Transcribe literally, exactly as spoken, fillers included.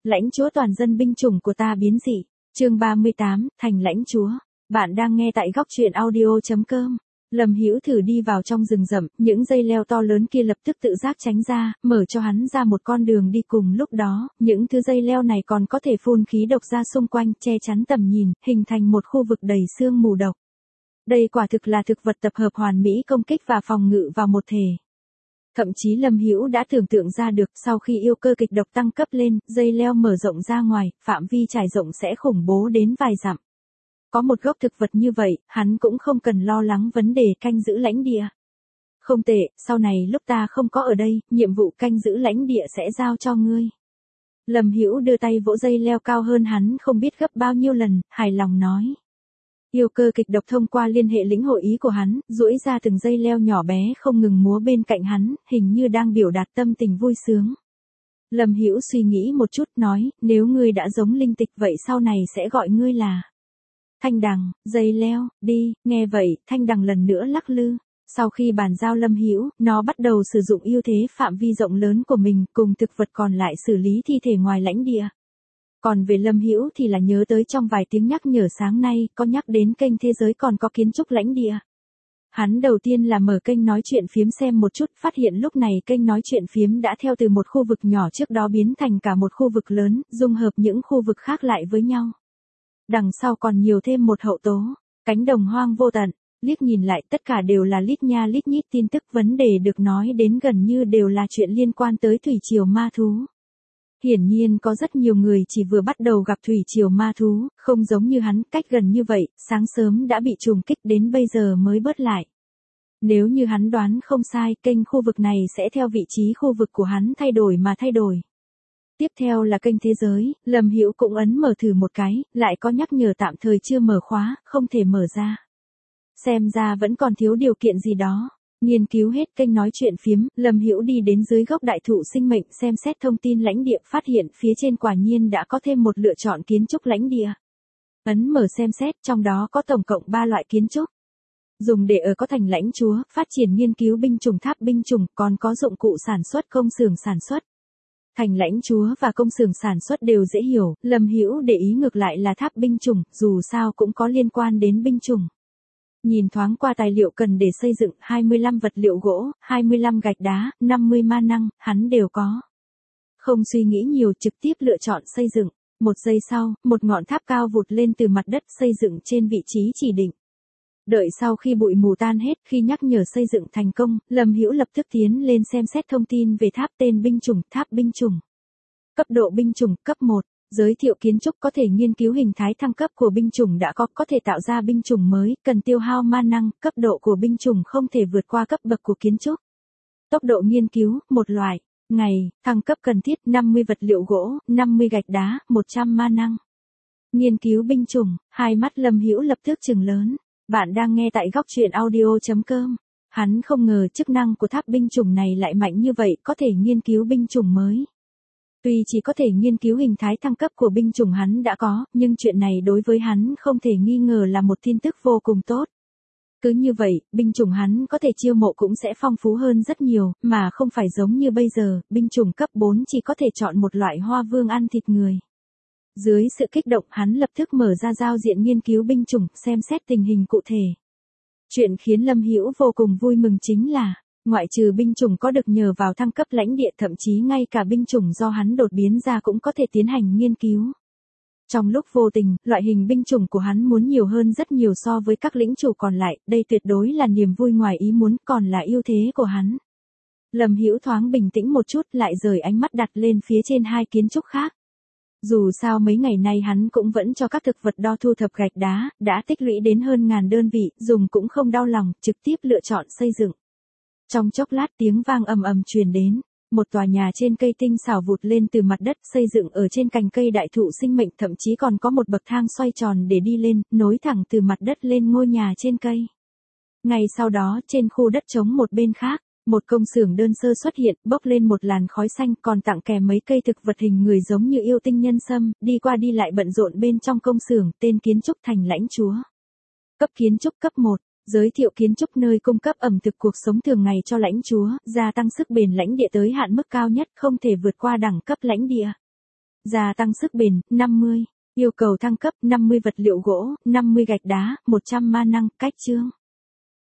lãnh chúa toàn dân binh chủng của ta biến dị. Chương ba mươi tám, thành lãnh chúa. Bạn đang nghe tại góc truyện audio chấm com. Lâm Hữu thử đi vào trong rừng rậm, những dây leo to lớn kia lập tức tự giác tránh ra, mở cho hắn ra một con đường đi. Cùng lúc đó, những thứ dây leo này còn có thể phun khí độc ra xung quanh, che chắn tầm nhìn, hình thành một khu vực đầy sương mù độc. Đây quả thực là thực vật tập hợp hoàn mỹ công kích và phòng ngự vào một thể. Thậm chí Lâm Hữu đã tưởng tượng ra được, sau khi yêu cơ kịch độc tăng cấp lên, dây leo mở rộng ra ngoài, phạm vi trải rộng sẽ khủng bố đến vài dặm. Có một gốc thực vật như vậy, hắn cũng không cần lo lắng vấn đề canh giữ lãnh địa. Không tệ, sau này lúc ta không có ở đây, nhiệm vụ canh giữ lãnh địa sẽ giao cho ngươi. Lâm Hữu đưa tay vỗ dây leo cao hơn hắn không biết gấp bao nhiêu lần, hài lòng nói. Yêu cơ kịch độc thông qua liên hệ lĩnh hội ý của hắn, duỗi ra từng dây leo nhỏ bé không ngừng múa bên cạnh hắn, hình như đang biểu đạt tâm tình vui sướng. Lâm Hữu suy nghĩ một chút nói, nếu ngươi đã giống linh tịch vậy sau này sẽ gọi ngươi là Thanh Đằng, dây leo, đi. Nghe vậy, Thanh Đằng lần nữa lắc lư. Sau khi bàn giao Lâm Hữu, nó bắt đầu sử dụng ưu thế phạm vi rộng lớn của mình, cùng thực vật còn lại xử lý thi thể ngoài lãnh địa. Còn về Lâm Hữu thì là nhớ tới trong vài tiếng nhắc nhở sáng nay, có nhắc đến kênh thế giới còn có kiến trúc lãnh địa. Hắn đầu tiên là mở kênh nói chuyện phiếm xem một chút, phát hiện lúc này kênh nói chuyện phiếm đã theo từ một khu vực nhỏ trước đó biến thành cả một khu vực lớn, dung hợp những khu vực khác lại với nhau. Đằng sau còn nhiều thêm một hậu tố, cánh đồng hoang vô tận, liếc nhìn lại tất cả đều là lít nha lít nhít tin tức, vấn đề được nói đến gần như đều là chuyện liên quan tới thủy triều ma thú. Hiển nhiên có rất nhiều người chỉ vừa bắt đầu gặp thủy triều ma thú, không giống như hắn, cách gần như vậy, sáng sớm đã bị trùng kích đến bây giờ mới bớt lại. Nếu như hắn đoán không sai, kênh khu vực này sẽ theo vị trí khu vực của hắn thay đổi mà thay đổi. Tiếp theo là kênh thế giới, Lâm Hữu cũng ấn mở thử một cái, lại có nhắc nhở tạm thời chưa mở khóa, không thể mở ra. Xem ra vẫn còn thiếu điều kiện gì đó. Nghiên cứu hết kênh nói chuyện phiếm, Lâm Hữu đi đến dưới gốc đại thụ sinh mệnh xem xét thông tin lãnh địa, phát hiện phía trên quả nhiên đã có thêm một lựa chọn kiến trúc lãnh địa. Ấn mở xem xét, trong đó có tổng cộng ba loại kiến trúc. Dùng để ở có thành lãnh chúa, phát triển nghiên cứu binh chủng, tháp binh chủng, còn có dụng cụ sản xuất, công xưởng sản xuất. Thành lãnh chúa và công xưởng sản xuất đều dễ hiểu, Lâm Hữu để ý ngược lại là tháp binh chủng, dù sao cũng có liên quan đến binh chủng. Nhìn thoáng qua tài liệu cần để xây dựng, hai mươi lăm vật liệu gỗ, hai mươi lăm gạch đá, năm mươi ma năng, hắn đều có. Không suy nghĩ nhiều, trực tiếp lựa chọn xây dựng. Một giây sau, một ngọn tháp cao vụt lên từ mặt đất, xây dựng trên vị trí chỉ định. Đợi sau khi bụi mù tan hết, khi nhắc nhở xây dựng thành công, Lâm Hữu lập tức tiến lên xem xét thông tin về tháp, tên binh chủng, tháp binh chủng. Cấp độ binh chủng, cấp một. Giới thiệu kiến trúc, có thể nghiên cứu hình thái thăng cấp của binh chủng đã có, có thể tạo ra binh chủng mới, cần tiêu hao ma năng, cấp độ của binh chủng không thể vượt qua cấp bậc của kiến trúc. Tốc độ nghiên cứu, một loại. Ngày, thăng cấp cần thiết năm mươi vật liệu gỗ, năm mươi gạch đá, một trăm ma năng. Nghiên cứu binh chủng, hai mắt Lâm Hữu lập tức trừng lớn. Bạn đang nghe tại góc truyện audio chấm com. Hắn không ngờ chức năng của tháp binh chủng này lại mạnh như vậy, có thể nghiên cứu binh chủng mới. Tuy chỉ có thể nghiên cứu hình thái thăng cấp của binh chủng hắn đã có, nhưng chuyện này đối với hắn không thể nghi ngờ là một tin tức vô cùng tốt. Cứ như vậy, binh chủng hắn có thể chiêu mộ cũng sẽ phong phú hơn rất nhiều, mà không phải giống như bây giờ, binh chủng cấp bốn chỉ có thể chọn một loại hoa vương ăn thịt người. Dưới sự kích động, hắn lập tức mở ra giao diện nghiên cứu binh chủng, xem xét tình hình cụ thể. Chuyện khiến Lâm Hữu vô cùng vui mừng chính là, ngoại trừ binh chủng có được nhờ vào thăng cấp lãnh địa, thậm chí ngay cả binh chủng do hắn đột biến ra cũng có thể tiến hành nghiên cứu. Trong lúc vô tình, loại hình binh chủng của hắn muốn nhiều hơn rất nhiều so với các lĩnh chủ còn lại, đây tuyệt đối là niềm vui ngoài ý muốn, còn là ưu thế của hắn. Lâm Hữu thoáng bình tĩnh một chút, lại rời ánh mắt đặt lên phía trên hai kiến trúc khác. Dù sao mấy ngày nay hắn cũng vẫn cho các thực vật đo thu thập gạch đá, đã tích lũy đến hơn ngàn đơn vị, dùng cũng không đau lòng, trực tiếp lựa chọn xây dựng. Trong chốc lát tiếng vang ầm ầm truyền đến, một tòa nhà trên cây tinh xảo vụt lên từ mặt đất, xây dựng ở trên cành cây đại thụ sinh mệnh, thậm chí còn có một bậc thang xoay tròn để đi lên, nối thẳng từ mặt đất lên ngôi nhà trên cây. Ngay sau đó, trên khu đất trống một bên khác, một công xưởng đơn sơ xuất hiện, bốc lên một làn khói xanh, còn tặng kèm mấy cây thực vật hình người giống như yêu tinh nhân sâm, đi qua đi lại bận rộn bên trong công xưởng, tên kiến trúc thành lãnh chúa. Cấp kiến trúc cấp một. Giới thiệu kiến trúc nơi cung cấp ẩm thực cuộc sống thường ngày cho lãnh chúa, gia tăng sức bền lãnh địa tới hạn mức cao nhất, không thể vượt qua đẳng cấp lãnh địa. Gia tăng sức bền, năm mươi. Yêu cầu thăng cấp, năm mươi vật liệu gỗ, năm mươi gạch đá, một trăm ma năng, cách chương.